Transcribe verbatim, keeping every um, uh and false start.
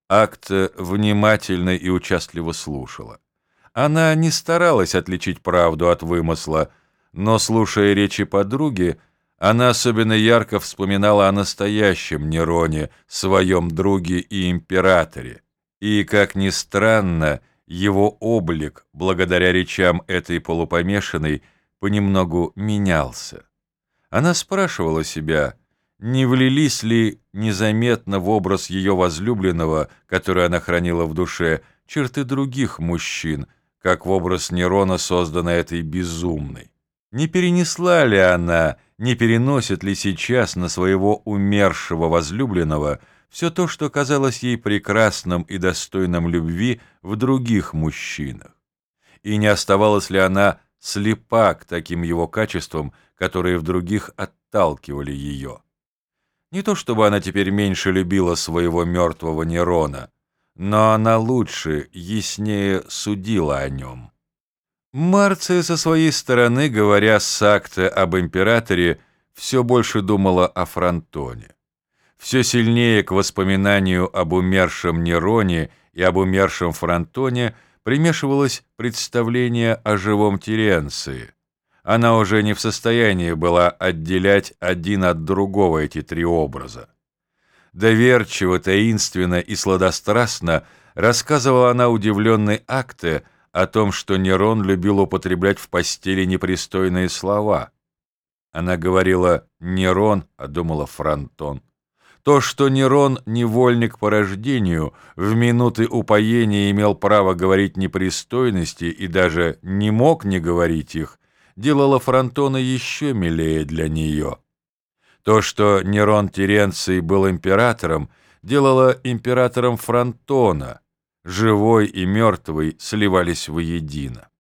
Акта внимательно и участливо слушала. Она не старалась отличить правду от вымысла, но, слушая речи подруги, она особенно ярко вспоминала о настоящем Нероне, своем друге и императоре, и, как ни странно, его облик, благодаря речам этой полупомешанной, понемногу менялся. Она спрашивала себя, не влились ли незаметно в образ ее возлюбленного, который она хранила в душе, черты других мужчин, как в образ Нерона, созданный этой безумной. Не перенесла ли она, не переносит ли сейчас на своего умершего возлюбленного все то, что казалось ей прекрасным и достойным любви в других мужчинах? И не оставалась ли она слепа к таким его качествам, которые в других отталкивали ее? Не то чтобы она теперь меньше любила своего мертвого Нерона, но она лучше, яснее судила о нем. Марция со своей стороны, говоря с Акта об императоре, все больше думала о Фронтоне. Все сильнее к воспоминанию об умершем Нероне и об умершем Фронтоне примешивалось представление о живом Теренции. Она уже не в состоянии была отделять один от другого эти три образа. Доверчиво, таинственно и сладострастно рассказывала она удивленной Акте о том, что Нерон любил употреблять в постели непристойные слова. Она говорила «Нерон», а думала «Фронтон». То, что Нерон, невольник по рождению, в минуты упоения имел право говорить непристойности и даже не мог не говорить их, делало Фронтона еще милее для нее. То, что Нерон Теренций был императором, делало императором Фронтона. Живой и мертвый сливались воедино.